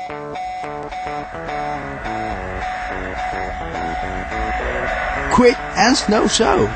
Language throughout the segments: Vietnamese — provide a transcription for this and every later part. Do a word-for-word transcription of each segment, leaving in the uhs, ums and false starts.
Quick and Snow Show.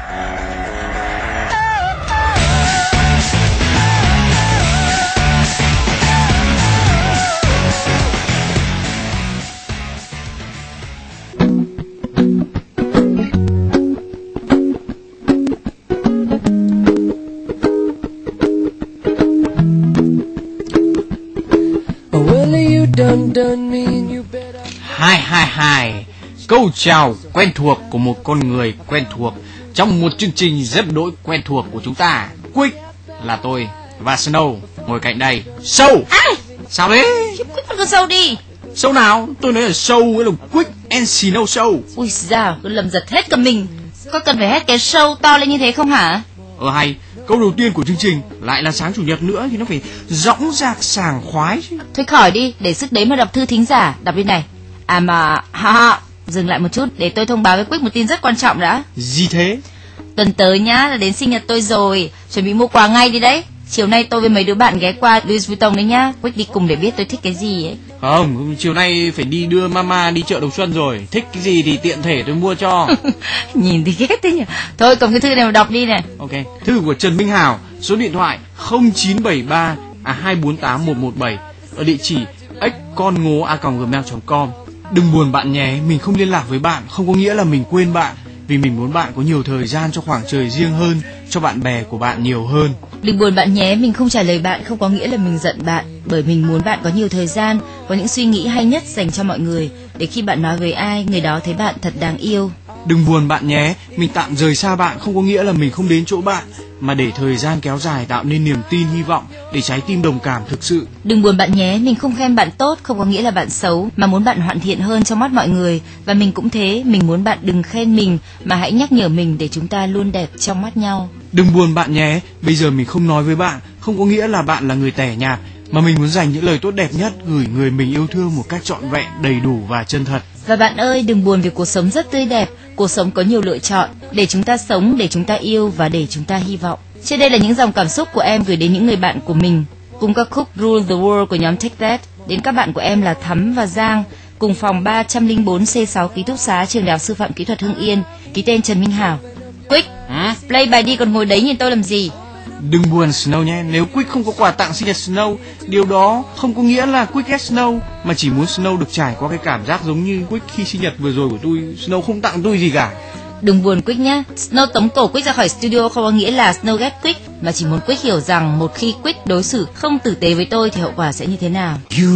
Hai hai hai, câu chào quen thuộc của một con người quen thuộc trong một chương trình rất đỗi quen thuộc của chúng ta. Quick là tôi và Snow ngồi cạnh đây. Show. Ai? Sao đấy? Quick con Show đi. Show nào? Tôi nói là show nghĩa là Quick and Snow Show. Ui dào, cứ lầm giật hết cả mình. Có cần phải hét cái show to lên như thế không hả? Ờ hay, câu đầu tiên của chương trình lại là sáng chủ nhật nữa thì nó phải dõng dạc sảng khoái chứ. Thôi khỏi đi, để sức đấy mà đọc thư thính giả. Đọc đi này. À mà, ha ha, dừng lại một chút để tôi thông báo với Quick một tin rất quan trọng đã. Gì thế? Tuần tới nhá, là đến sinh nhật tôi rồi. Chuẩn bị mua quà ngay đi đấy. Chiều nay tôi với mấy đứa bạn ghé qua Louis Vuitton đấy nhá. Quick đi cùng để biết tôi thích cái gì ấy. Không, chiều nay phải đi đưa mama đi chợ đầu xuân rồi. Thích cái gì thì tiện thể tôi mua cho. Nhìn thì ghét thế nhỉ. Thôi cầm cái thư này mà đọc đi này. Ok, thư của Trần Minh Hào, số điện thoại không chín bảy ba à hai bốn tám một một bảy, ở địa chỉ ếch con ngố a còng gmail chấm com. Đừng buồn bạn nhé, mình không liên lạc với bạn không có nghĩa là mình quên bạn, vì mình muốn bạn có nhiều thời gian cho khoảng trời riêng hơn, cho bạn bè của bạn nhiều hơn. Đừng buồn bạn nhé, mình không trả lời bạn không có nghĩa là mình giận bạn, bởi mình muốn bạn có nhiều thời gian, có những suy nghĩ hay nhất dành cho mọi người, để khi bạn nói với ai, người đó thấy bạn thật đáng yêu. Đừng buồn bạn nhé, mình tạm rời xa bạn không có nghĩa là mình không đến chỗ bạn, mà để thời gian kéo dài tạo nên niềm tin hy vọng, để trái tim đồng cảm thực sự. Đừng buồn bạn nhé, mình không khen bạn tốt không có nghĩa là bạn xấu, mà muốn bạn hoàn thiện hơn trong mắt mọi người, và mình cũng thế, mình muốn bạn đừng khen mình, mà hãy nhắc nhở mình để chúng ta luôn đẹp trong mắt nhau. Đừng buồn bạn nhé, bây giờ mình không nói với bạn không có nghĩa là bạn là người tẻ nhạt, mà mình muốn dành những lời tốt đẹp nhất gửi người mình yêu thương một cách trọn vẹn, đầy đủ và chân thật. Và bạn ơi, đừng buồn vì cuộc sống rất tươi đẹp, cuộc sống có nhiều lựa chọn, để chúng ta sống, để chúng ta yêu và để chúng ta hy vọng. Trên đây là những dòng cảm xúc của em gửi đến những người bạn của mình, cùng các khúc Rule the World của nhóm Take That, đến các bạn của em là Thắm và Giang, cùng phòng ba không bốn C sáu ký túc xá trường Đại học Sư phạm Kỹ thuật Hưng Yên, ký tên Trần Minh Hào. Quick, ừ? play bài đi, còn ngồi đấy nhìn tôi làm gì? Đừng buồn Snow nhé, nếu Quick không có quà tặng sinh nhật Snow, điều đó không có nghĩa là Quick ghét Snow, mà chỉ muốn Snow được trải qua cái cảm giác giống như Quick khi sinh nhật vừa rồi của tôi. Snow không tặng tôi gì cả. Đừng buồn Quick nhé, Snow tống cổ Quick ra khỏi studio không có nghĩa là Snow ghét Quick, mà chỉ muốn Quick hiểu rằng một khi Quick đối xử không tử tế với tôi thì hậu quả sẽ như thế nào. You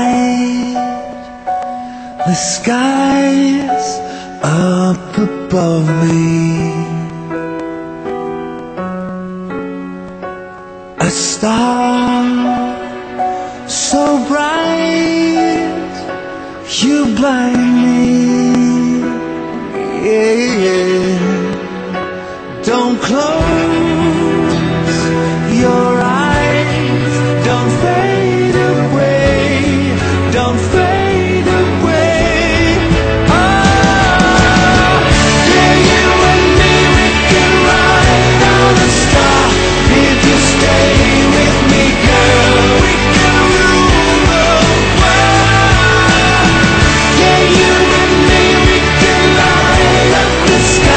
light the skies up above me, a star so bright you blind me. Yeah, yeah. Don't close your eyes, don't fade away, don't fade away. Oh, yeah, you and me, we can ride down the star. If you stay with me, girl, we can rule the world. Yeah, you and me, we can light up the sky.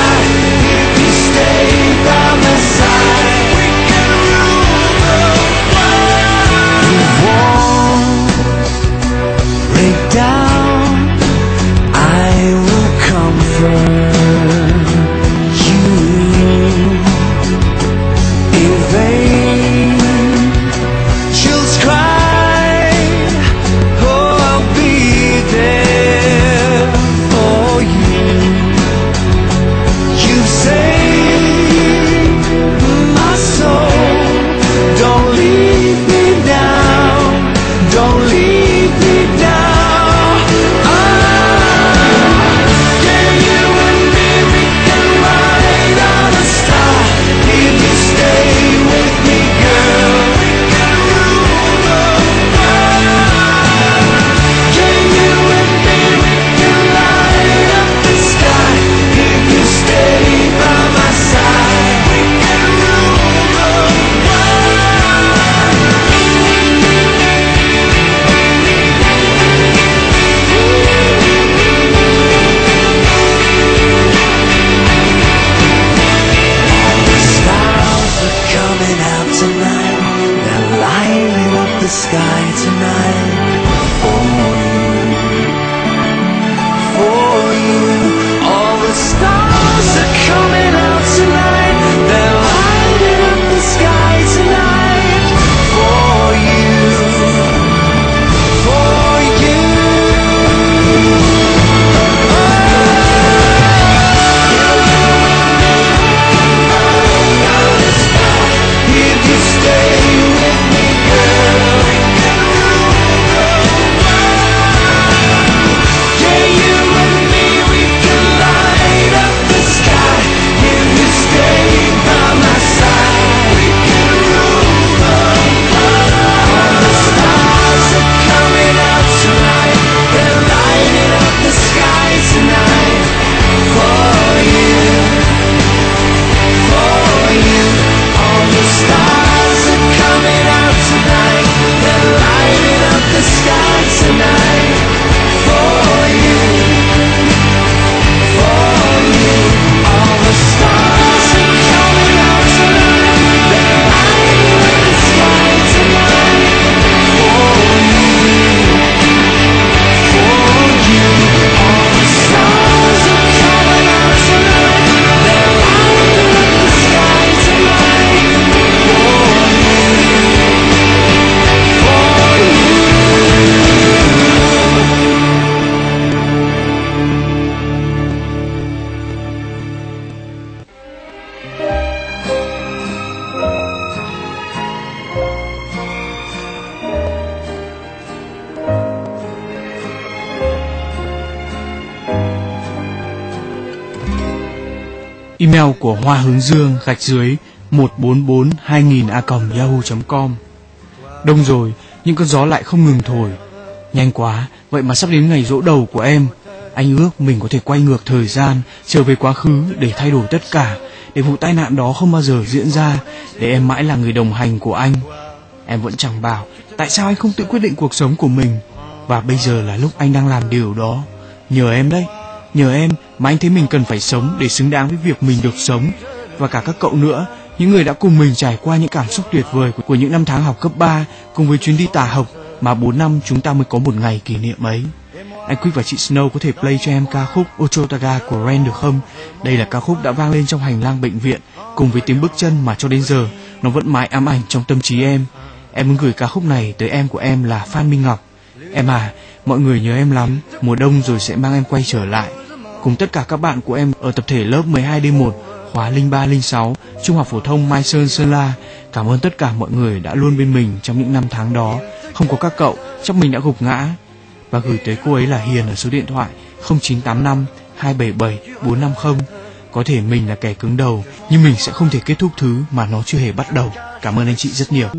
Email của Hoa Hướng Dương gạch dưới một bốn bốn hai nghìn a còng yahoo chấm com. Đông rồi, nhưng cơn gió lại không ngừng thổi. Nhanh quá, vậy mà sắp đến ngày giỗ đầu của em. Anh ước mình có thể quay ngược thời gian, trở về quá khứ để thay đổi tất cả, để vụ tai nạn đó không bao giờ diễn ra, để em mãi là người đồng hành của anh. Em vẫn chẳng bảo tại sao anh không tự quyết định cuộc sống của mình. Và bây giờ là lúc anh đang làm điều đó. Nhờ em đấy, nhờ em mà anh thấy mình cần phải sống để xứng đáng với việc mình được sống. Và cả các cậu nữa, những người đã cùng mình trải qua những cảm xúc tuyệt vời của những năm tháng học cấp ba, cùng với chuyến đi tà học mà bốn năm chúng ta mới có một ngày kỷ niệm ấy. Anh Quick và chị Snow có thể play cho em ca khúc Ochotaga của Ren được không? Đây là ca khúc đã vang lên trong hành lang bệnh viện, cùng với tiếng bước chân mà cho đến giờ nó vẫn mãi ám ảnh trong tâm trí em. Em muốn gửi ca khúc này tới em của em là Phan Minh Ngọc. Em à, mọi người nhớ em lắm, mùa đông rồi sẽ mang em quay trở lại. Cùng tất cả các bạn của em ở tập thể lớp mười hai D một, khóa linh ba linh sáu, Trung học phổ thông Mai Sơn Sơn La. Cảm ơn tất cả mọi người đã luôn bên mình trong những năm tháng đó. Không có các cậu, chắc mình đã gục ngã. Và gửi tới cô ấy là Hiền ở số điện thoại không chín tám năm hai bảy bảy bốn năm không. Có thể mình là kẻ cứng đầu, nhưng mình sẽ không thể kết thúc thứ mà nó chưa hề bắt đầu. Cảm ơn anh chị rất nhiều.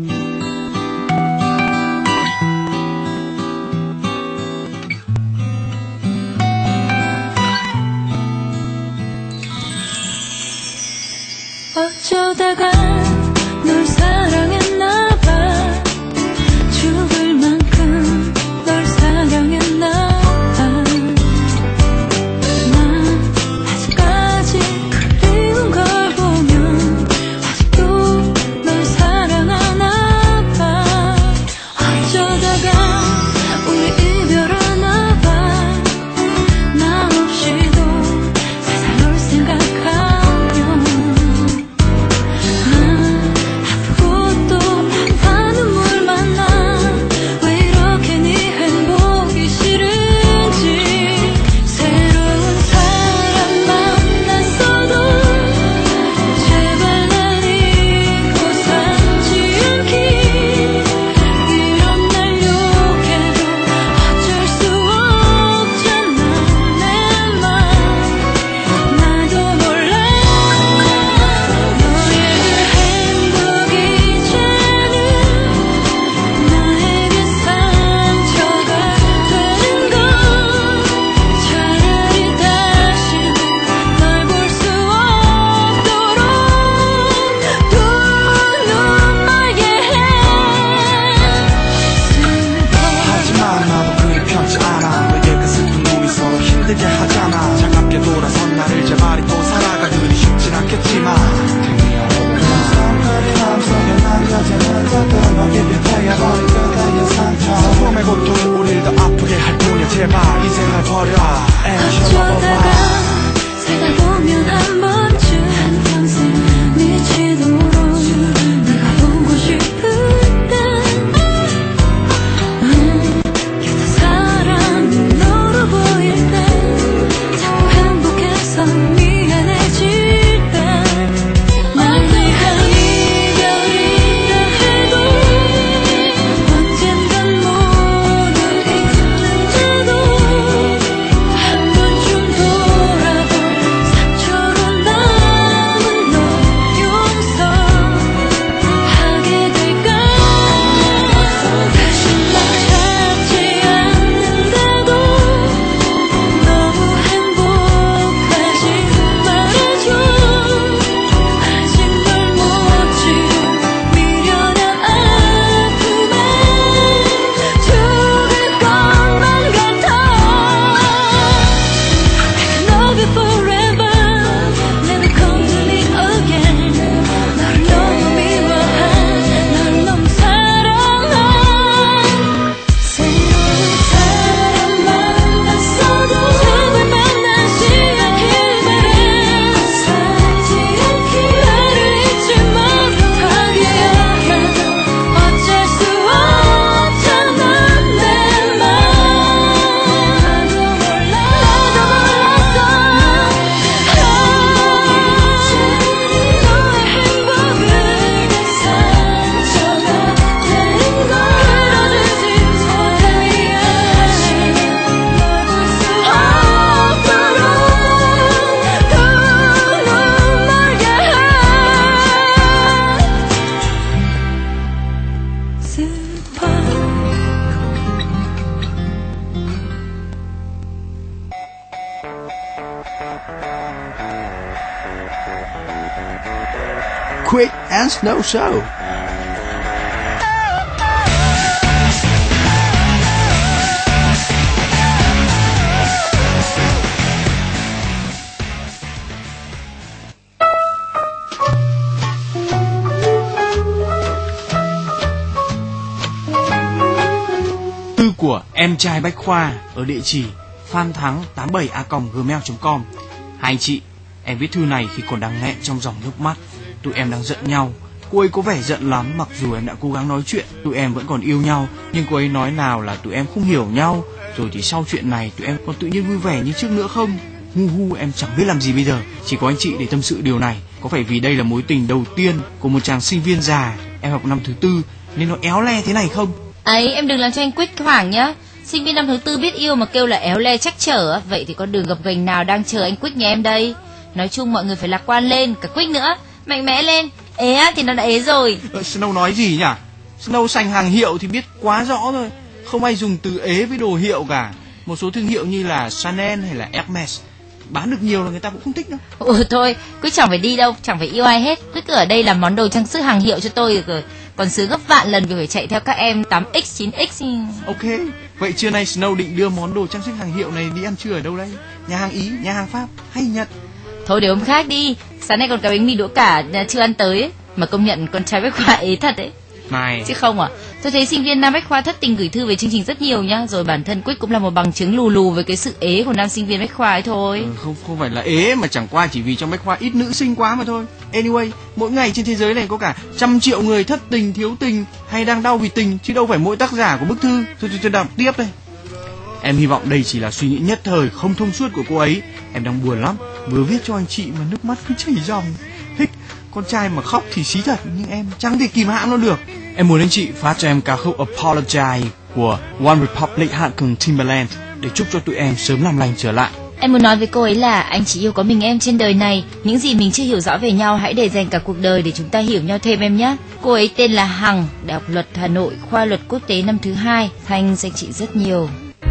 어쩌다가 널 사랑했나 봐. 죽을 만큼 널 사랑했나 봐. 난 아직까지 그리운 걸 보면 아직도 널 사랑하나 봐. 어쩌다가 우리 이별하나 봐. 나 없이도 세상 널 생각하면 언젠간 모두 잊는데도 한 번쯤 더 Quick and Snow Show. Thư của em trai Bách Khoa ở địa chỉ phan thắng tám bảy a còng gmail chấm com. Hai anh chị, em viết thư này khi còn đang nghẹn trong dòng nước mắt. Tụi em đang giận nhau. Cô ấy có vẻ giận lắm, mặc dù em đã cố gắng nói chuyện. Tụi em vẫn còn yêu nhau, nhưng cô ấy nói nào là tụi em không hiểu nhau. Rồi thì sau chuyện này tụi em còn tự nhiên vui vẻ như trước nữa không? Hu hu, em chẳng biết làm gì bây giờ. Chỉ có anh chị để tâm sự điều này. Có phải vì đây là mối tình đầu tiên của một chàng sinh viên già, em học năm thứ tư, nên nó éo le thế này không? Ấy, em đừng làm cho anh Quick hoảng nhá. Sinh viên năm thứ tư biết yêu mà kêu là éo le chắc chở, vậy thì con đường gập ghềnh nào đang chờ anh Quick nhà em đây? Nói chung mọi người phải lạc quan lên, cả Quick nữa, mạnh mẽ lên. Ế á thì nó đã ế rồi. Ờ, Snow nói gì nhỉ? Snow sành hàng hiệu thì biết quá rõ rồi. Không ai dùng từ ế với đồ hiệu cả. Một số thương hiệu như là Chanel hay là Hermes bán được nhiều là người ta cũng không thích đâu. Ừ thôi, Quick chẳng phải đi đâu, chẳng phải yêu ai hết. Quick ở đây làm món đồ trang sức hàng hiệu cho tôi được rồi. Còn sướng gấp vạn lần vì phải chạy theo các em tám x chín x. Ok, vậy trưa nay Snow định đưa món đồ trang sức hàng hiệu này đi ăn trưa ở đâu đây? Nhà hàng Ý, nhà hàng Pháp hay Nhật? Thôi để hôm khác đi. Sáng nay còn cái bánh mì đũa cả chưa ăn tới ấy. Mà công nhận con trai Bách Khoa ế thật ấy. Này, Chứ không à? Tôi thấy sinh viên nam Bách Khoa thất tình gửi thư về chương trình rất nhiều nhá. Rồi bản thân Quick cũng là một bằng chứng lù lù với cái sự ế của nam sinh viên Bách Khoa ấy thôi. ừ, không không phải là ế mà chẳng qua chỉ vì trong Bách Khoa ít nữ sinh quá mà thôi. Anyway, mỗi ngày trên thế giới này có cả trăm triệu người thất tình, thiếu tình hay đang đau vì tình, chứ đâu phải mỗi tác giả của bức thư. Thôi tôi, tôi đọc tiếp đây. Em hy vọng đây chỉ là suy nghĩ nhất thời, không thông suốt của cô ấy. Em đang buồn lắm, vừa viết cho anh chị mà nước mắt cứ chảy ròng. Hích, con trai mà khóc thì xí thật, nhưng em chẳng thể kìm hãm nó được. Em muốn anh chị phát cho em ca khúc Apologize của One Republic hát cùng Timbaland để chúc cho tụi em sớm làm lành trở lại. Em muốn nói với cô ấy là anh chỉ yêu có mình em trên đời này. Những gì mình chưa hiểu rõ về nhau hãy để dành cả cuộc đời để chúng ta hiểu nhau thêm em nhé. Cô ấy tên là Hằng, Đại học Luật Hà Nội, khoa Luật Quốc tế năm thứ hai. Thanh dành chị rất nhiều.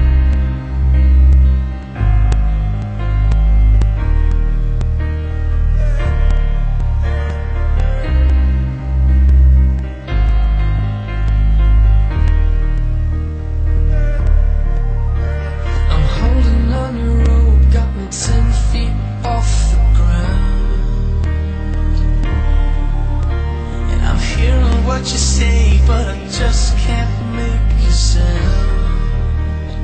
I'm holding on your rope, got me ten feet off the ground. And I'm hearing what you say, but I just can't make a sound.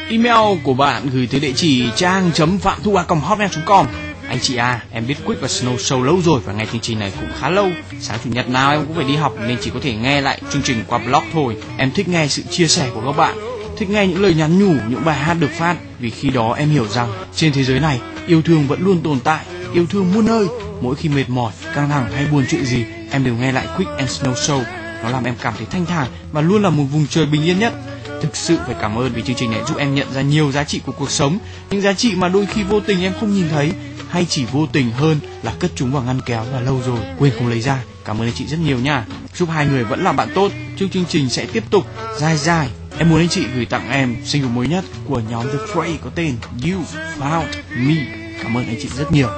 Email của bạn gửi tới địa chỉ trang chấm phạm thu a còng hotmail chấm com. Anh chị à, em biết Quick và Snow Show lâu rồi và nghe chương trình này cũng khá lâu. Sáng chủ nhật nào em cũng phải đi học nên chỉ có thể nghe lại chương trình qua blog thôi. Em thích nghe sự chia sẻ của các bạn, thích nghe những lời nhắn nhủ, những bài hát được phát, vì khi đó em hiểu rằng trên thế giới này yêu thương vẫn luôn tồn tại, yêu thương muôn nơi. Mỗi khi mệt mỏi, căng thẳng hay buồn chuyện gì, em đều nghe lại Quick and Snow Show. Nó làm em cảm thấy thanh thản và luôn là một vùng trời bình yên nhất. Thực sự phải cảm ơn vì chương trình này giúp em nhận ra nhiều giá trị của cuộc sống, những giá trị mà đôi khi vô tình em không nhìn thấy, hay chỉ vô tình hơn là cất chúng vào ngăn kéo là lâu rồi quên không lấy ra. Cảm ơn anh chị rất nhiều nha. Chúc hai người vẫn là bạn tốt. Chúc chương trình sẽ tiếp tục dài dài. Em muốn anh chị gửi tặng em single mới nhất của nhóm The Fray có tên You Found Me. Cảm ơn anh chị rất nhiều.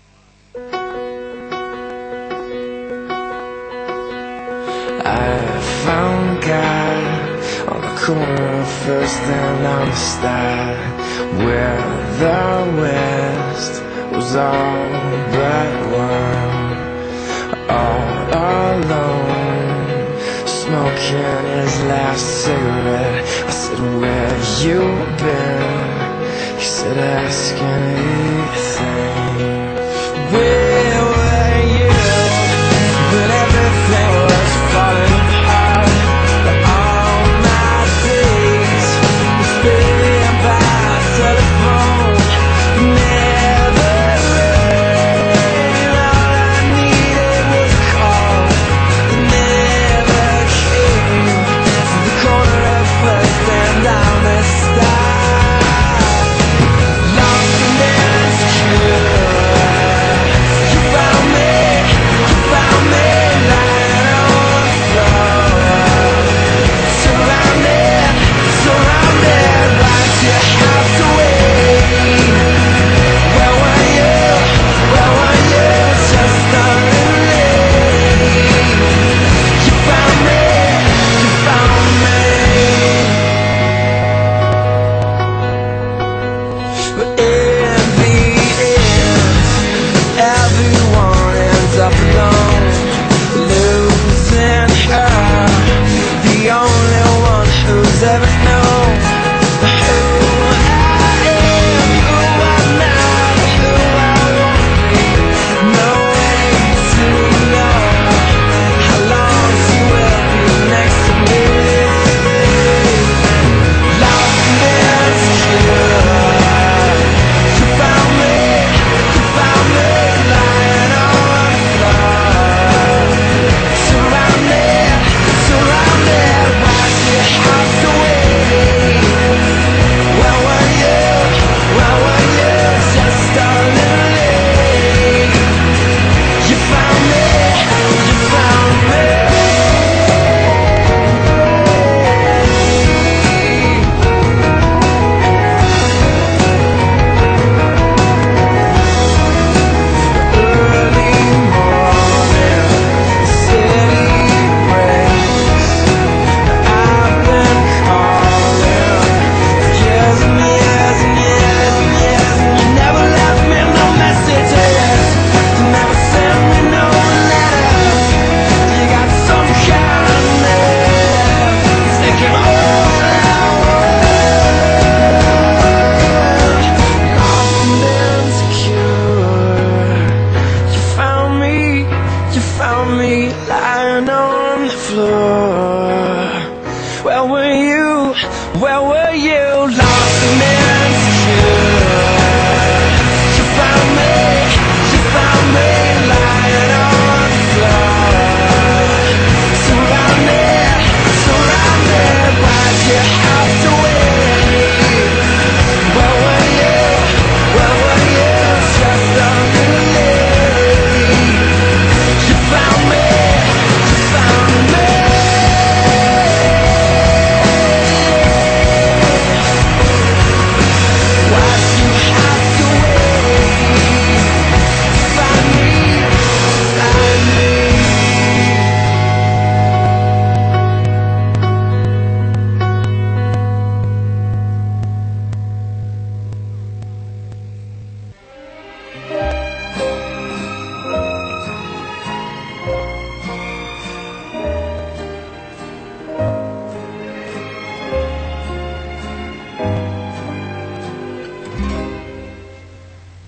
I found God on the corner of First and Amistad, where the West was all but one. All alone, smoking his last cigarette. I said, where you been? He said, ask anything. Where were you when everything was falling apart? But all my days were spent by telephone. Never rain, all I needed was a call. It never came from the corner of First and Amistad. Lost and insecure,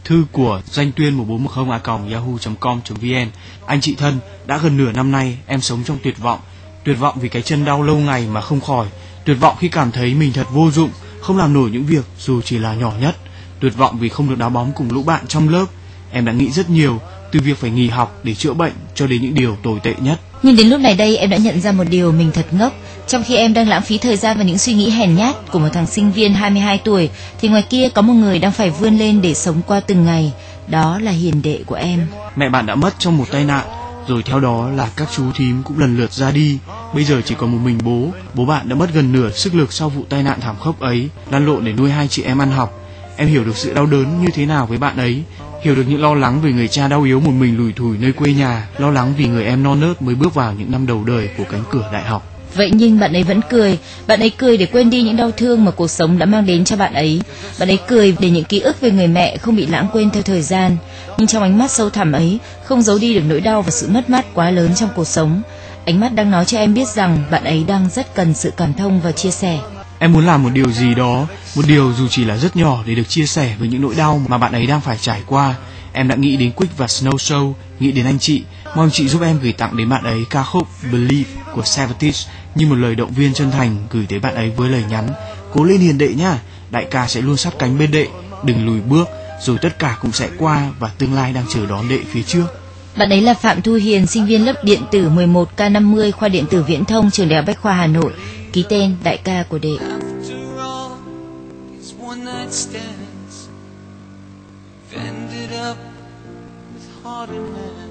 thư của doanh tuyên một bốn một không a còng yahoo chấm com chấm vn. Anh chị thân, đã gần nửa năm nay em sống trong tuyệt vọng. Tuyệt vọng vì cái chân đau lâu ngày mà không khỏi. Tuyệt vọng khi cảm thấy mình thật vô dụng, không làm nổi những việc dù chỉ là nhỏ nhất. Tuyệt vọng vì không được đá bóng cùng lũ bạn trong lớp. Em đã nghĩ rất nhiều, từ việc phải nghỉ học để chữa bệnh cho đến những điều tồi tệ nhất. Nhưng đến lúc này đây em đã nhận ra một điều, mình thật ngốc. Trong khi em đang lãng phí thời gian vào những suy nghĩ hèn nhát của một thằng sinh viên hai mươi hai tuổi, thì ngoài kia có một người đang phải vươn lên để sống qua từng ngày. Đó là hiền đệ của em. Mẹ bạn đã mất trong một tai nạn, rồi theo đó là các chú thím cũng lần lượt ra đi. Bây giờ chỉ còn một mình bố. Bố bạn đã mất gần nửa sức lực sau vụ tai nạn thảm khốc ấy, lăn lộn để nuôi hai chị em ăn học. Em hiểu được sự đau đớn như thế nào với bạn ấy, hiểu được những lo lắng về người cha đau yếu một mình lủi thủi nơi quê nhà, lo lắng vì người em non nớt mới bước vào những năm đầu đời của cánh cửa đại học. Vậy nhưng bạn ấy vẫn cười. Bạn ấy cười để quên đi những đau thương mà cuộc sống đã mang đến cho bạn ấy. Bạn ấy cười để những ký ức về người mẹ không bị lãng quên theo thời gian. Nhưng trong ánh mắt sâu thẳm ấy không giấu đi được nỗi đau và sự mất mát quá lớn trong cuộc sống. Ánh mắt đang nói cho em biết rằng bạn ấy đang rất cần sự cảm thông và chia sẻ. Em muốn làm một điều gì đó, một điều dù chỉ là rất nhỏ để được chia sẻ với những nỗi đau mà bạn ấy đang phải trải qua. Em đã nghĩ đến Quick và Snow Show, nghĩ đến anh chị. Mong chị giúp em gửi tặng đến bạn ấy ca khúc Believe của Savatage như một lời động viên chân thành gửi tới bạn ấy với lời nhắn: cố lên hiền đệ nhá, đại ca sẽ luôn sát cánh bên đệ, đừng lùi bước, rồi tất cả cũng sẽ qua và tương lai đang chờ đón đệ phía trước. Bạn ấy là Phạm Thu Hiền, sinh viên lớp điện tử mười một K năm mươi, khoa điện tử viễn thông, trường Đại học Bách khoa Hà Nội. Ký tên đại ca của đệ. After all, it's one night stands, ended up with heart in hand,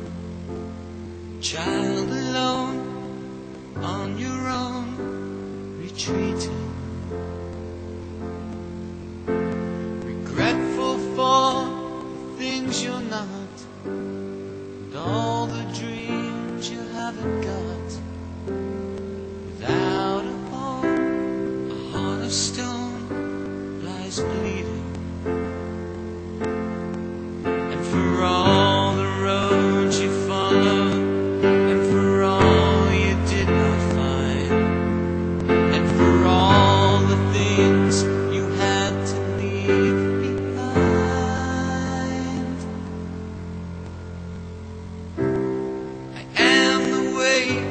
child alone, on your own, retreating, regretful for the things you're not, and all the dreams you haven't got, without a home, a heart of stone lies bleeding, and for all the roads you followed, and for all you did not find, and for all the things you had to leave behind, I am the way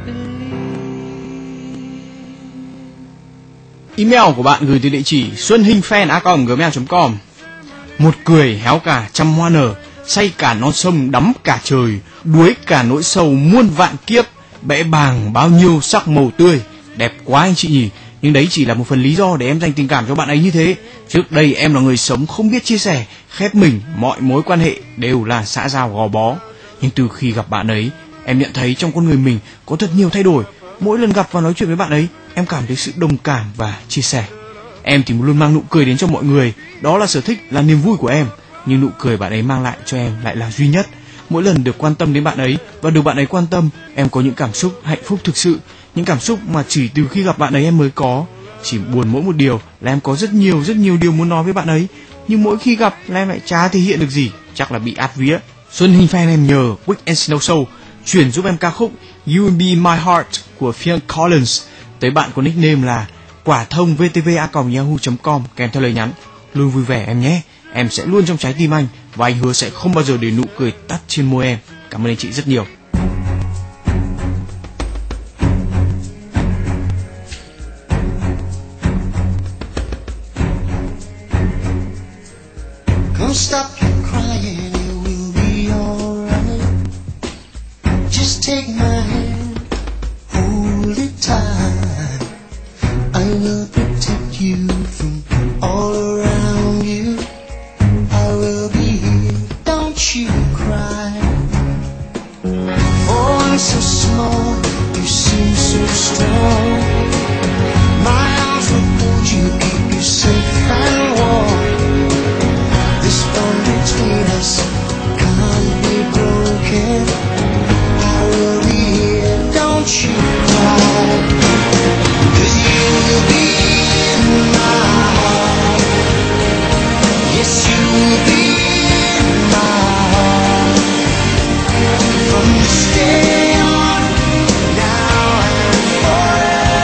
Email của bạn gửi từ địa chỉ xuân hinh fan a còng gmail chấm com. Một cười héo cả trăm hoa nở, say cả non sông đắm cả trời, đuối cả nỗi sầu muôn vạn kiếp, bẽ bàng bao nhiêu sắc màu tươi. Đẹp quá anh chị nhỉ. Nhưng đấy chỉ là một phần lý do để em dành tình cảm cho bạn ấy như thế. Trước đây em là người sống không biết chia sẻ, khép mình, mọi mối quan hệ đều là xã giao gò bó. Nhưng từ khi gặp bạn ấy, em nhận thấy trong con người mình có thật nhiều thay đổi. Mỗi lần gặp và nói chuyện với bạn ấy, em cảm thấy sự đồng cảm và chia sẻ. Em thì luôn mang nụ cười đến cho mọi người, đó là sở thích, là niềm vui của em. Nhưng nụ cười bạn ấy mang lại cho em lại là duy nhất. Mỗi lần được quan tâm đến bạn ấy và được bạn ấy quan tâm, em có những cảm xúc hạnh phúc thực sự, những cảm xúc mà chỉ từ khi gặp bạn ấy em mới có. Chỉ buồn mỗi một điều là em có rất nhiều rất nhiều điều muốn nói với bạn ấy, nhưng mỗi khi gặp là em lại chả thể hiện được gì, chắc là bị át vía. Xuân Hinh fan em nhờ Quick and Snow Show chuyển giúp em ca khúc You Will Be My Heart của Phil Collins tới bạn có nickname là quả thông vtv a còng yahoo chấm com kèm theo lời nhắn. Luôn vui vẻ em nhé, em sẽ luôn trong trái tim anh và anh hứa sẽ không bao giờ để nụ cười tắt trên môi em. Cảm ơn anh chị rất nhiều. Don't stop your crying, it will be alright. Just take my hand, hold it tight. I will protect you from all around you. I will be here, don't you cry. Oh, I'm so small, you seem so strong. My arms will hold you, keep you safe and warm. This bond between us can't be broken. I will be here, don't you cry. 'Cause you will be in my heart. Yes, you will be in my heart. From this day on, now and forever.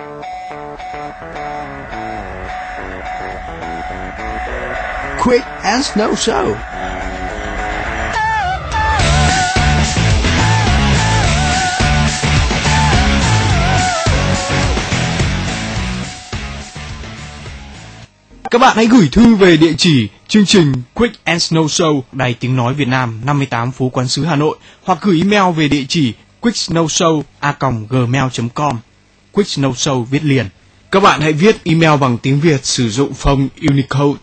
Quick and Snow Show. Các bạn hãy gửi thư về địa chỉ chương trình Quick and Snow Show, Đài Tiếng Nói Việt Nam, năm mươi tám phố Quán Sứ, Hà Nội, hoặc gửi email về địa chỉ quicksnowshow a còng gmail chấm com. Quick Snow Show viết liền. Các bạn hãy viết email bằng tiếng Việt sử dụng phông Unicode.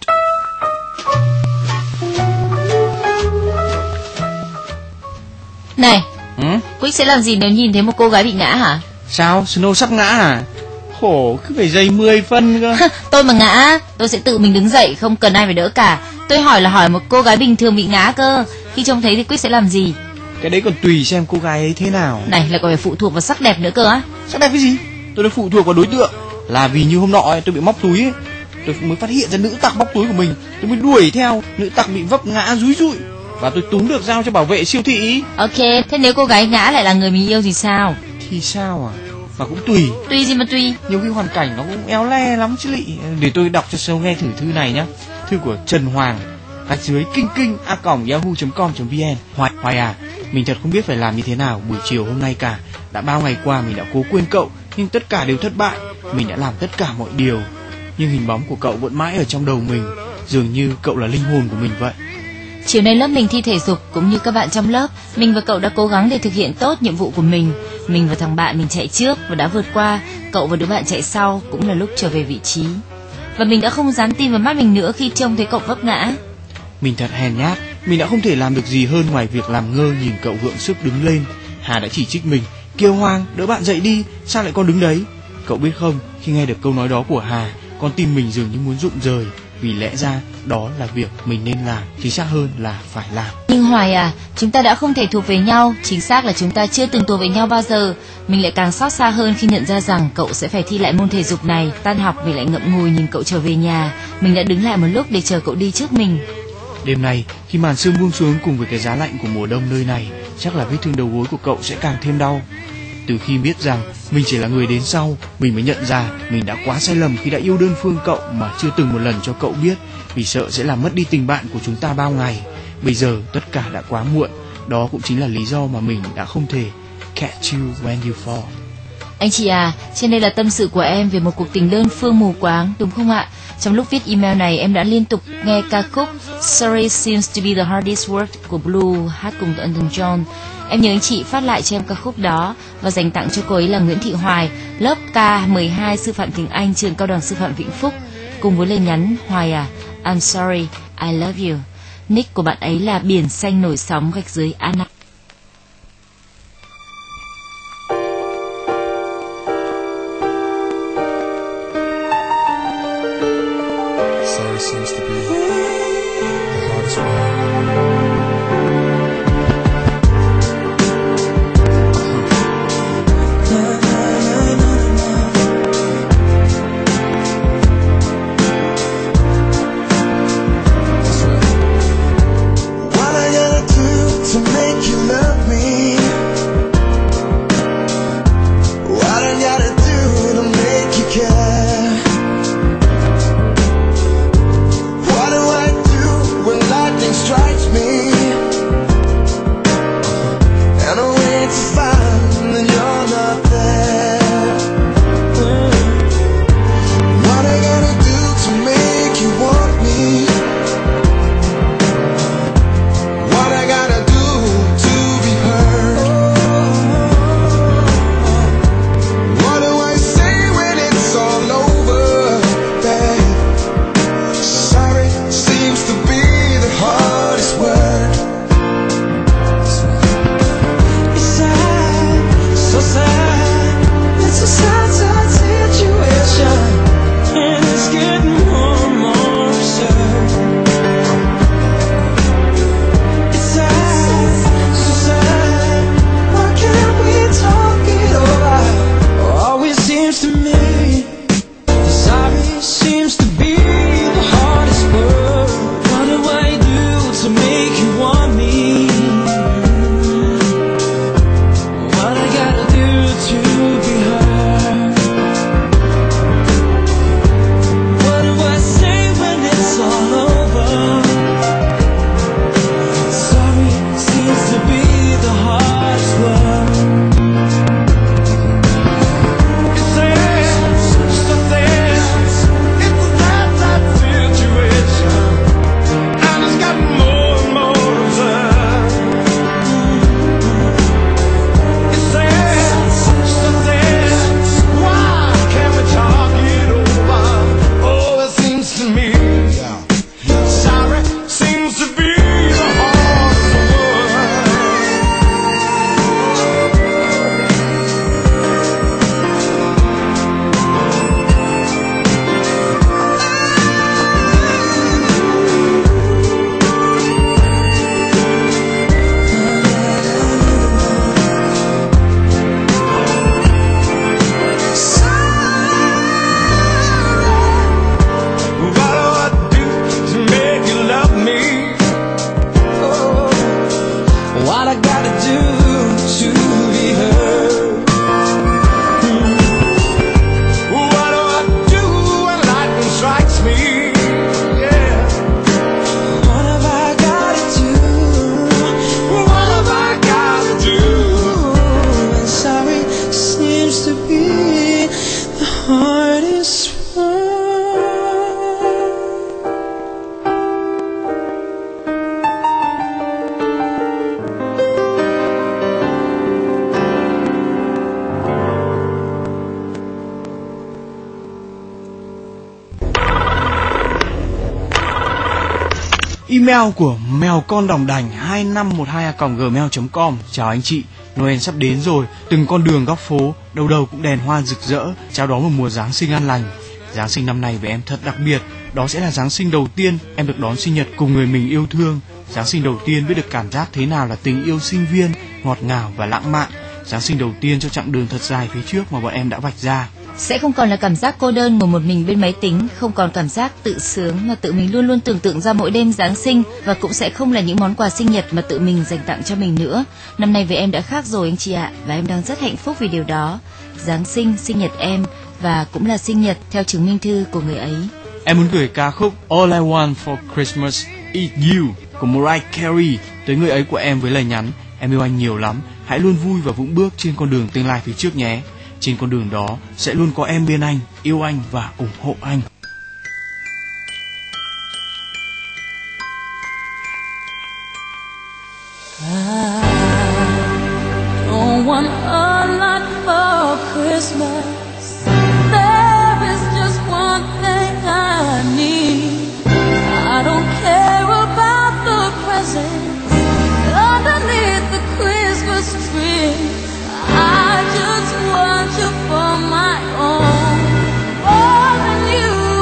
Này, Ừ? Quick sẽ làm gì nếu nhìn thấy một cô gái bị ngã hả? Sao? Snow sắp ngã à? Khổ, cứ phải dày mười phân cơ. Tôi mà ngã, tôi sẽ tự mình đứng dậy, không cần ai phải đỡ cả. Tôi hỏi là hỏi một cô gái bình thường bị ngã cơ. Khi trông thấy thì Quick sẽ làm gì? Cái đấy còn tùy xem cô gái ấy thế nào. Này, lại còn phải phụ thuộc vào sắc đẹp nữa cơ á. Sắc đẹp cái gì? Tôi đã phụ thuộc vào đối tượng. Là vì như hôm nọ ấy, tôi bị móc túi ấy. Tôi mới phát hiện ra nữ tặc móc túi của mình. Tôi mới đuổi theo, nữ tặc bị vấp ngã rúi rụi. Và tôi túm được giao cho bảo vệ siêu thị. Ok, thế nếu cô gái ngã lại là người mình yêu thì sao? Thì sao à? Mà cũng tùy. Tùy gì mà tùy. Nhiều khi hoàn cảnh nó cũng éo le lắm chứ lị. Để tôi đọc cho Snow nghe thử thư này nhá. Thư của Trần Hoàng, gạch dưới kinh kinh a còng yahoo chấm com chấm vn. Hoài, Hoài à, mình thật không biết phải làm như thế nào buổi chiều hôm nay cả. Đã bao ngày qua mình đã cố quên cậu, nhưng tất cả đều thất bại. Mình đã làm tất cả mọi điều, nhưng hình bóng của cậu vẫn mãi ở trong đầu mình. Dường như cậu là linh hồn của mình vậy. Chiều nay lớp mình thi thể dục, cũng như các bạn trong lớp, mình và cậu đã cố gắng để thực hiện tốt nhiệm vụ của mình. Mình và thằng bạn mình chạy trước và đã vượt qua, cậu và đứa bạn chạy sau cũng là lúc trở về vị trí. Và mình đã không dám tin vào mắt mình nữa khi trông thấy cậu vấp ngã. Mình thật hèn nhát, mình đã không thể làm được gì hơn ngoài việc làm ngơ nhìn cậu gượng sức đứng lên. Hà đã chỉ trích mình, kêu Hoàng, đỡ bạn dậy đi, sao lại còn đứng đấy? Cậu biết không, khi nghe được câu nói đó của Hà, con tim mình dường như muốn rụng rời. Vì lẽ ra đó là việc mình nên làm, chính xác hơn là phải làm. Nhưng Hoài à, chúng ta đã không thể thuộc về nhau, chính xác là chúng ta chưa từng thuộc về nhau bao giờ. Mình lại càng xót xa hơn khi nhận ra rằng cậu sẽ phải thi lại môn thể dục này. Tan học mình lại ngậm ngùi nhìn cậu trở về nhà. Mình đã đứng lại một lúc để chờ cậu đi trước mình. Đêm nay, khi màn sương buông xuống cùng với cái giá lạnh của mùa đông nơi này, chắc là vết thương đầu gối của cậu sẽ càng thêm đau. Từ khi biết rằng mình chỉ là người đến sau, mình mới nhận ra mình đã quá sai lầm khi đã yêu đơn phương cậu mà chưa từng một lần cho cậu biết, vì sợ sẽ làm mất đi tình bạn của chúng ta bao ngày. Bây giờ tất cả đã quá muộn, đó cũng chính là lý do mà mình đã không thể catch you when you fall. Anh chị à, trên đây là tâm sự của em về một cuộc tình đơn phương mù quáng, đúng không ạ? Trong lúc viết email này, em đã liên tục nghe ca khúc Sorry Seems to be the Hardest Word của Blue hát cùng Elton John. Em nhớ anh chị phát lại cho em ca khúc đó và dành tặng cho cô ấy là Nguyễn Thị Hoài, lớp K mười hai sư phạm tiếng Anh, trường Cao đẳng Sư phạm Vĩnh Phúc, cùng với lời nhắn: Hoài à, I'm sorry, I love you. Nick của bạn ấy là biển xanh nổi sóng gạch dưới Anna. Sorry seems to be the hardest one. What I gotta do to make you love me? What I gotta do to make you care? What do I do when lightning strikes me? this world. Email của mèo con đồng đành hai năm một hai a còng gmail chấm com. Chào anh chị, Noel sắp đến rồi, từng con đường góc phố đâu đâu cũng đèn hoa rực rỡ, chào đón một mùa Giáng sinh an lành. Giáng sinh năm nay với em thật đặc biệt, đó sẽ là Giáng sinh đầu tiên em được đón sinh nhật cùng người mình yêu thương. Giáng sinh đầu tiên biết được cảm giác thế nào là tình yêu sinh viên, ngọt ngào và lãng mạn. Giáng sinh đầu tiên cho chặng đường thật dài phía trước mà bọn em đã vạch ra. Sẽ không còn là cảm giác cô đơn ngồi một mình bên máy tính, không còn cảm giác tự sướng mà tự mình luôn luôn tưởng tượng ra mỗi đêm Giáng sinh, và cũng sẽ không là những món quà sinh nhật mà tự mình dành tặng cho mình nữa. Năm nay với em đã khác rồi anh chị ạ, và em đang rất hạnh phúc vì điều đó. Giáng sinh, sinh nhật em, và cũng là sinh nhật theo chứng minh thư của người ấy. Em muốn gửi ca khúc All I Want for Christmas Is You của Mariah Carey tới người ấy của em với lời nhắn: em yêu anh nhiều lắm, hãy luôn vui và vững bước trên con đường tương lai phía trước nhé. Trên con đường đó sẽ luôn có em bên anh, yêu anh và ủng hộ anh. I don't want a lot for Christmas. There is just one thing I need. I don't care about the presents underneath the Christmas tree. I just want you for my own, more than you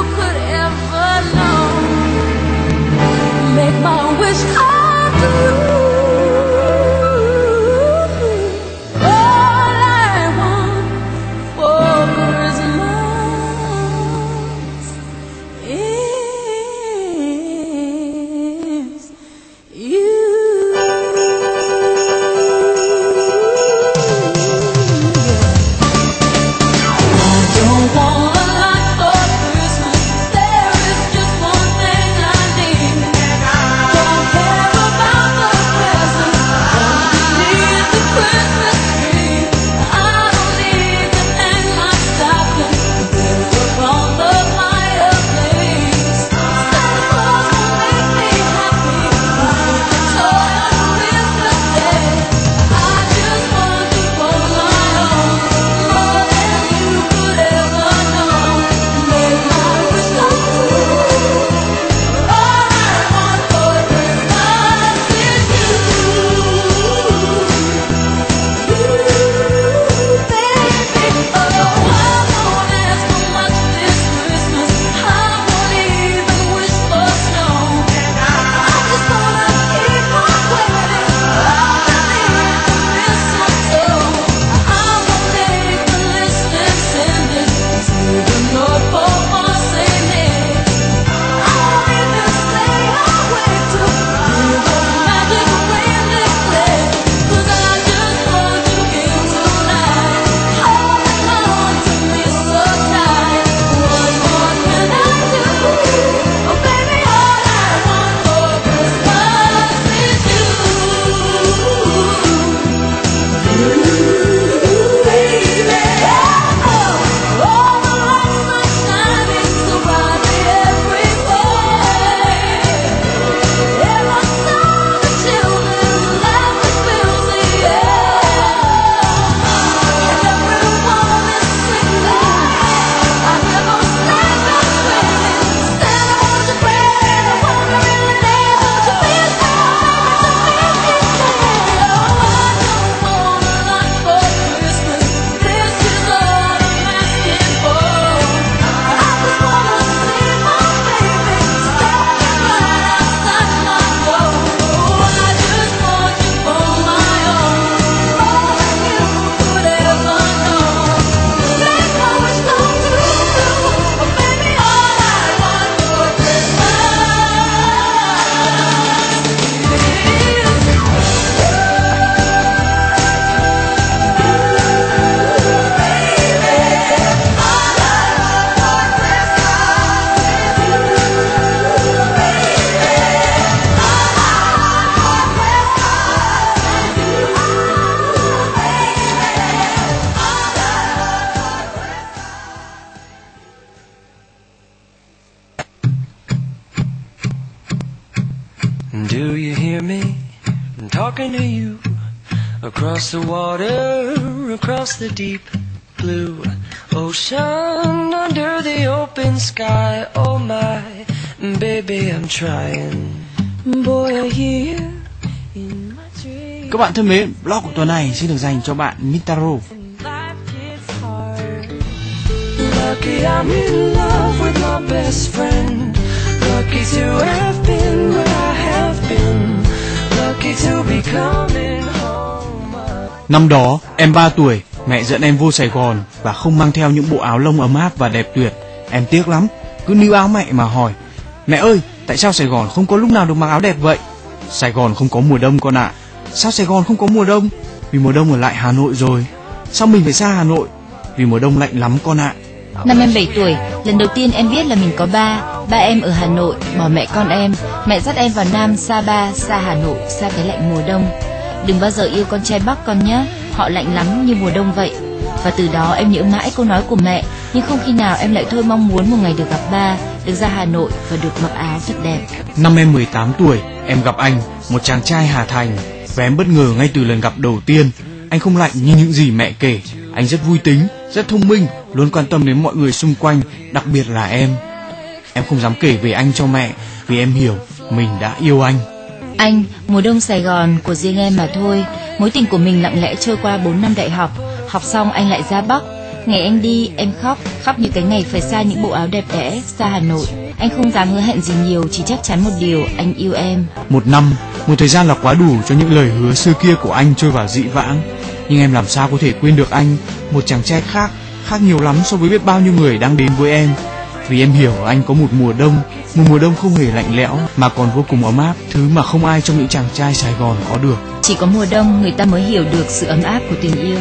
Do you hear me? I'm talking to you across the water, across the deep blue ocean, under the open sky. Oh my, baby, I'm trying. Boy, I hear you in my dreams. Các bạn thân mến, blog của tuần này xin được dành cho bạn Mitaro. Lucky I'm in love with my best friend. Lucky to have been where I have been. Lucky to be coming home. Năm đó, em ba tuổi, mẹ dẫn em vô Sài Gòn và không mang theo những bộ áo lông ấm áp và đẹp tuyệt. Em tiếc lắm, cứ níu áo mẹ mà hỏi: "Mẹ ơi, tại sao Sài Gòn không có lúc nào được mặc áo đẹp vậy?" "Sài Gòn không có mùa đông con ạ." "Sao Sài Gòn không có mùa đông?" "Vì mùa đông ở lại Hà Nội rồi." "Sao mình phải xa Hà Nội?" "Vì mùa đông lạnh lắm con ạ." Năm em bảy tuổi, lần đầu tiên em biết là mình có ba. Ba em ở Hà Nội, bỏ mẹ con em. Mẹ dắt em vào Nam, xa ba, xa Hà Nội, xa cái lạnh mùa đông. Đừng bao giờ yêu con trai Bắc con nhé, họ lạnh lắm như mùa đông vậy. Và từ đó em nhớ mãi câu nói của mẹ, nhưng không khi nào em lại thôi mong muốn một ngày được gặp ba, được ra Hà Nội và được mặc áo thật đẹp. Năm em mười tám tuổi, em gặp anh, một chàng trai Hà Thành, và em bất ngờ ngay từ lần gặp đầu tiên. Anh không lạnh như những gì mẹ kể, anh rất vui tính, rất thông minh, luôn quan tâm đến mọi người xung quanh, đặc biệt là em. Em không dám kể về anh cho mẹ, vì em hiểu mình đã yêu anh. Anh, mùa đông Sài Gòn của riêng em mà thôi. Mối tình của mình lặng lẽ trôi qua bốn năm đại học. Học xong anh lại ra Bắc. Ngày anh đi, em khóc, khóc như cái ngày phải xa những bộ áo đẹp đẽ, xa Hà Nội. Anh không dám hứa hẹn gì nhiều, chỉ chắc chắn một điều, anh yêu em. Một năm, một thời gian là quá đủ cho những lời hứa xưa kia của anh trôi vào dĩ vãng. Nhưng em làm sao có thể quên được anh, một chàng trai khác, khác nhiều lắm so với biết bao nhiêu người đang đến với em. Vì em hiểu anh có một mùa đông, một mùa đông không hề lạnh lẽo mà còn vô cùng ấm áp, thứ mà không ai trong những chàng trai Sài Gòn có được. Chỉ có mùa đông người ta mới hiểu được sự ấm áp của tình yêu.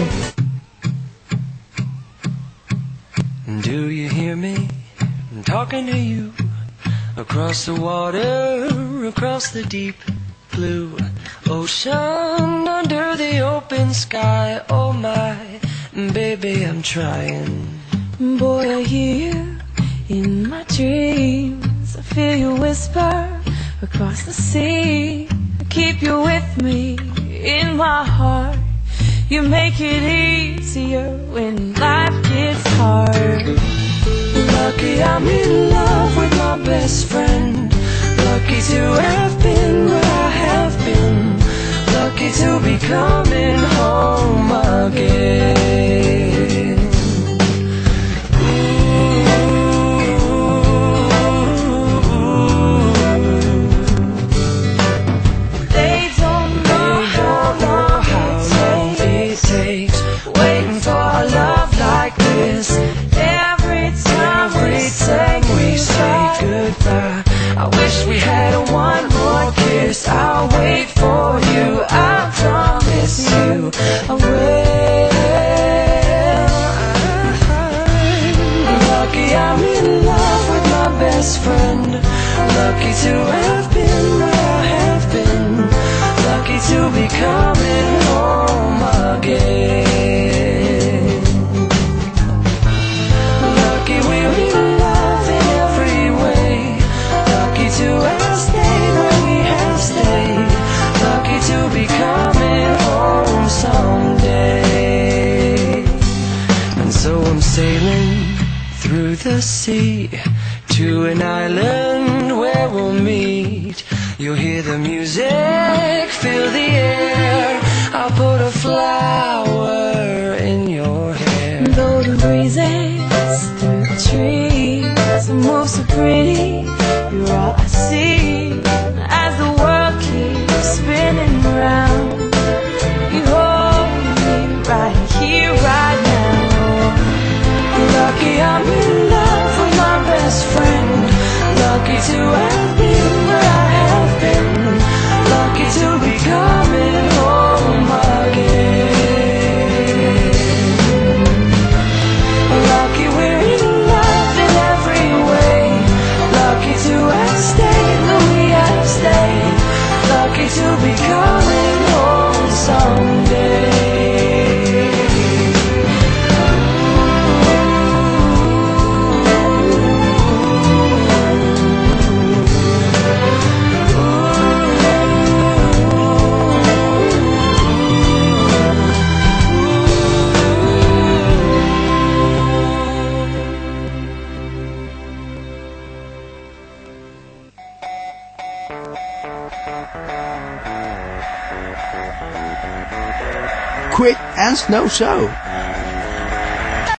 Do you hear me? I'm talking to you across the water, across the deep blue ocean, under the open sky. Oh my, baby, I'm trying. Boy, I hear you in my dreams. I feel you whisper across the sea. I keep you with me in my heart. You make it easier when life gets hard. Lucky I'm in love with my best friend. Lucky to have been where I have been. Lucky to be coming home again. They don't know how long it takes waiting for a love like this. Every time we say we say goodbye, I wish we had one more kiss. I'll wait for you, I promise you I will. Lucky I'm in love with my best friend. Lucky to have been where I have been. Lucky to be coming home again. Lucky we're in love in every way. Lucky to have stayed where we have stayed. Lucky to be coming home someday. And so I'm sailing through the sea to an island where we'll meet. You'll hear the music, feel the air. I'll put a flower in your hair. Though the breezes through the trees move so pretty, you're all I see as the world keeps spinning round. You hold me right here, right now. Lucky I'm in love with my best friend. Lucky to have been where I have been. Lucky to be coming home again. Lucky we're in love in every way. Lucky to have stayed where we have stayed. Lucky to be coming home someday. Quick and Snow Show.